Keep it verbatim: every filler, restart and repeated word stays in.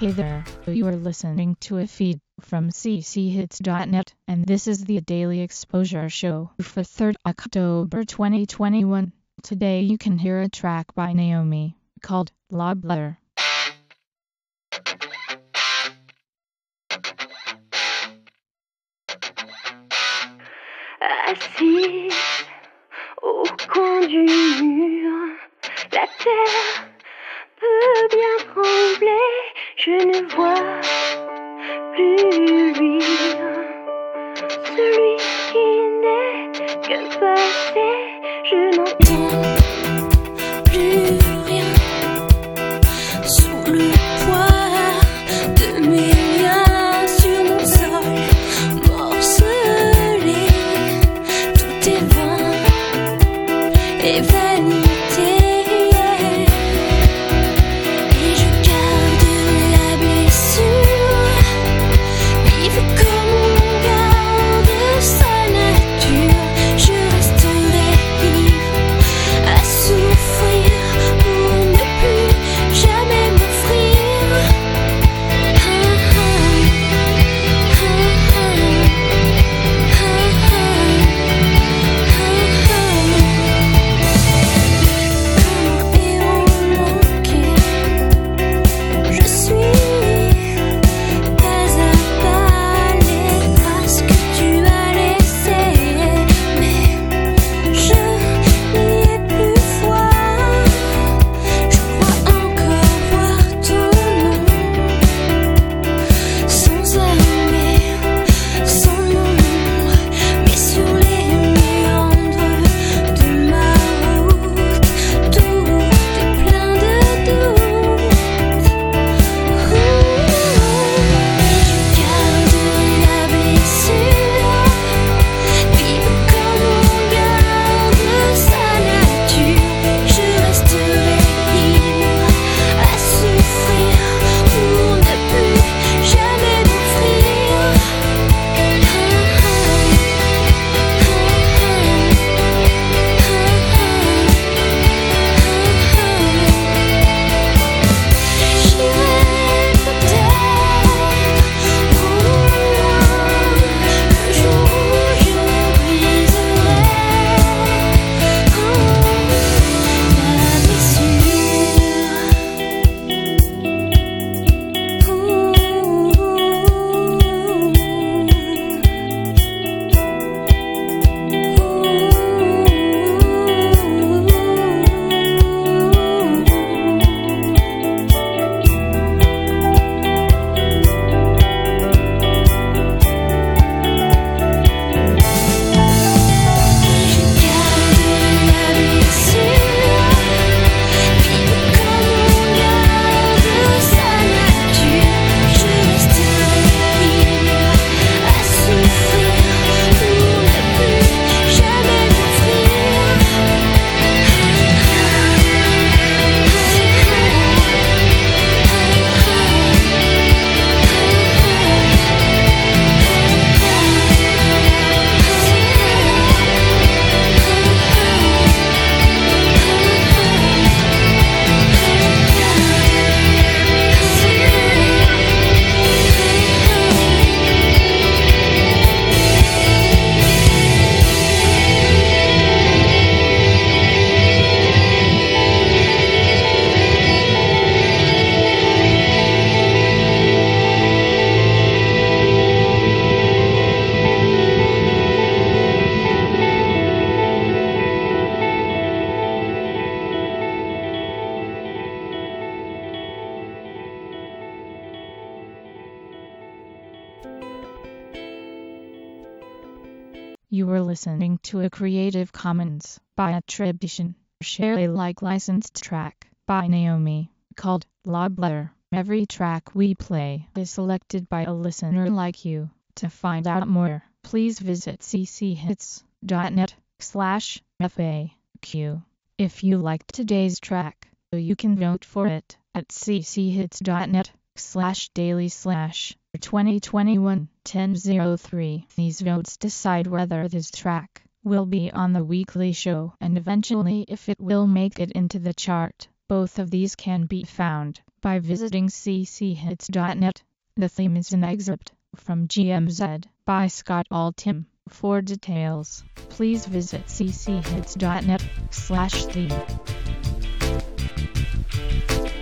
Hey there, you are listening to a feed from c c hits dot net, and this is the Daily Exposure Show for third October twenty twenty-one. Today you can hear a track by Naomi, called Love Letter. Assise au coin du mur, la terre peut bien trembler, je ne vois plus lui, celui qui n'est que passé, je n'entends plus rien sous le poids de mes liens sur mon sol morcelé, tout est vain et vanité. You were listening to a Creative Commons by attribution, share Alike licensed track by Naomi, called Love Letter. Every track we play is selected by a listener like you. To find out more, please visit c c hits dot net slash F A Q. If you liked today's track, you can vote for it at c c hits dot net slash daily slash twenty twenty-one ten oh three. These votes decide whether this track will be on the weekly show and eventually if it will make it into the chart. Both of these can be found by visiting c c hits dot net. The theme is an excerpt from G M Z by Scott Altham. For details, please visit c c hits dot net slash theme.